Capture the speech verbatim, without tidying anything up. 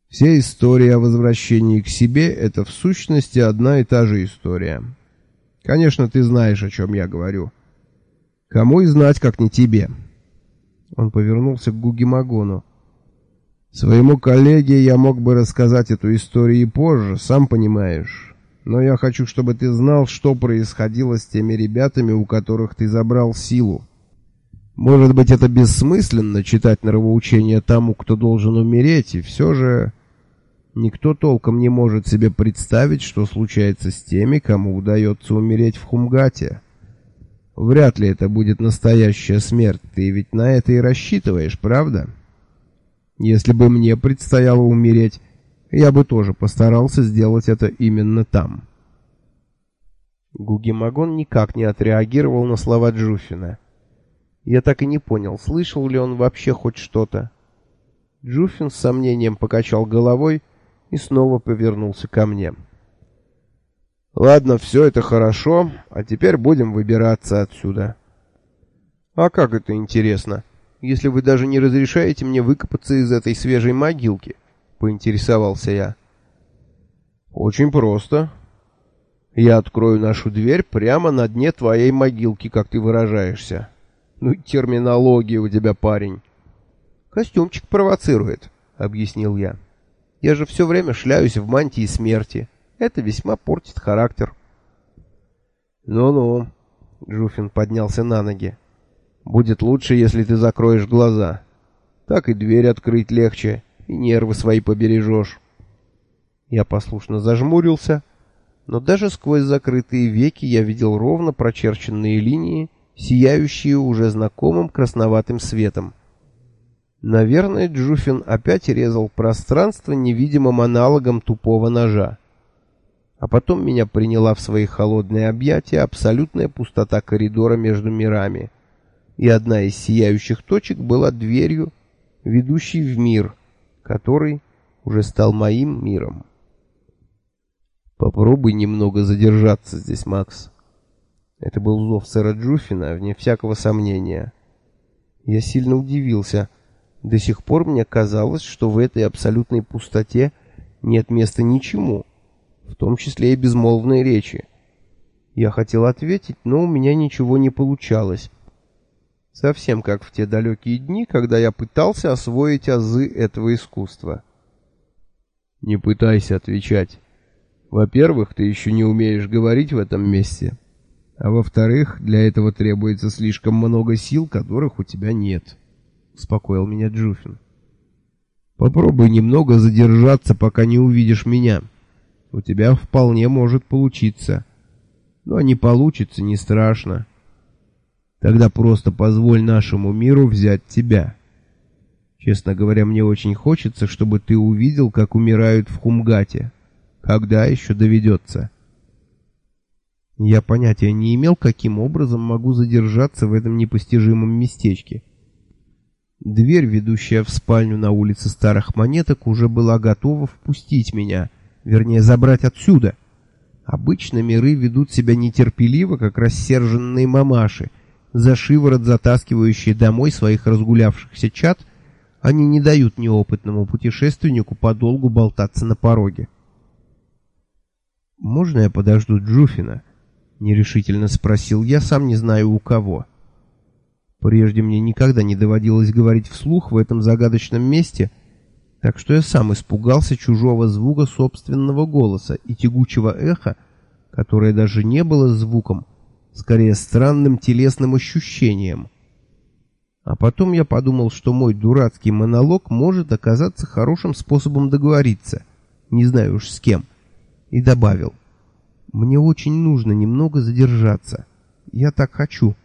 Вся история о возвращении к себе — это в сущности одна и та же история. Конечно, ты знаешь, о чем я говорю. Кому и знать, как не тебе. Он повернулся к Гугемагону. Своему коллеге я мог бы рассказать эту историю и позже, сам понимаешь. Но я хочу, чтобы ты знал, что происходило с теми ребятами, у которых ты забрал силу. Может быть, это бессмысленно читать нравоучения тому, кто должен умереть, и все же никто толком не может себе представить, что случается с теми, кому удается умереть в Хумгате. Вряд ли это будет настоящая смерть, ты ведь на это и рассчитываешь, правда? Если бы мне предстояло умереть, я бы тоже постарался сделать это именно там. Гугемагон никак не отреагировал на слова Джуфина. Я так и не понял, слышал ли он вообще хоть что-то. Джуфин с сомнением покачал головой и снова повернулся ко мне. «Ладно, все это хорошо, а теперь будем выбираться отсюда». «А как это интересно, если вы даже не разрешаете мне выкопаться из этой свежей могилки?» — поинтересовался я. «Очень просто. Я открою нашу дверь прямо на дне твоей могилки, как ты выражаешься. Ну, терминология у тебя, парень». «Костюмчик провоцирует», — объяснил я. «Я же все время шляюсь в мантии смерти. Это весьма портит характер». «Ну-ну», — Джуфин поднялся на ноги. «Будет лучше, если ты закроешь глаза. Так и дверь открыть легче, и нервы свои побережешь». Я послушно зажмурился, но даже сквозь закрытые веки я видел ровно прочерченные линии, сияющие уже знакомым красноватым светом. Наверное, Джуфин опять резал пространство невидимым аналогом тупого ножа. А потом меня приняла в свои холодные объятия абсолютная пустота коридора между мирами, и одна из сияющих точек была дверью, ведущей в мир, который уже стал моим миром. «Попробуй немного задержаться здесь, Макс». Это был зов сэра Джуфина, вне всякого сомнения. Я сильно удивился. До сих пор мне казалось, что в этой абсолютной пустоте нет места ничему, в том числе и безмолвной речи. Я хотел ответить, но у меня ничего не получалось. Совсем как в те далекие дни, когда я пытался освоить азы этого искусства. «Не пытайся отвечать. Во-первых, ты еще не умеешь говорить в этом месте. А во-вторых, для этого требуется слишком много сил, которых у тебя нет», — успокоил меня Джуфин. «Попробуй немного задержаться, пока не увидишь меня. У тебя вполне может получиться. Но не получится, не страшно. Тогда просто позволь нашему миру взять тебя. Честно говоря, мне очень хочется, чтобы ты увидел, как умирают в Хумгате. Когда еще доведется?» Я понятия не имел, каким образом могу задержаться в этом непостижимом местечке. Дверь, ведущая в спальню на улице Старых Монеток, уже была готова впустить меня, вернее, забрать отсюда. Обычно миры ведут себя нетерпеливо, как рассерженные мамаши, за шиворот затаскивающие домой своих разгулявшихся чад. Они не дают неопытному путешественнику подолгу болтаться на пороге. «Можно я подожду Джуфина?» — нерешительно спросил я, сам не знаю у кого. Прежде мне никогда не доводилось говорить вслух в этом загадочном месте, так что я сам испугался чужого звука собственного голоса и тягучего эха, которое даже не было звуком, скорее странным телесным ощущением. А потом я подумал, что мой дурацкий монолог может оказаться хорошим способом договориться, не знаю уж с кем, и добавил: «Мне очень нужно немного задержаться. Я так хочу».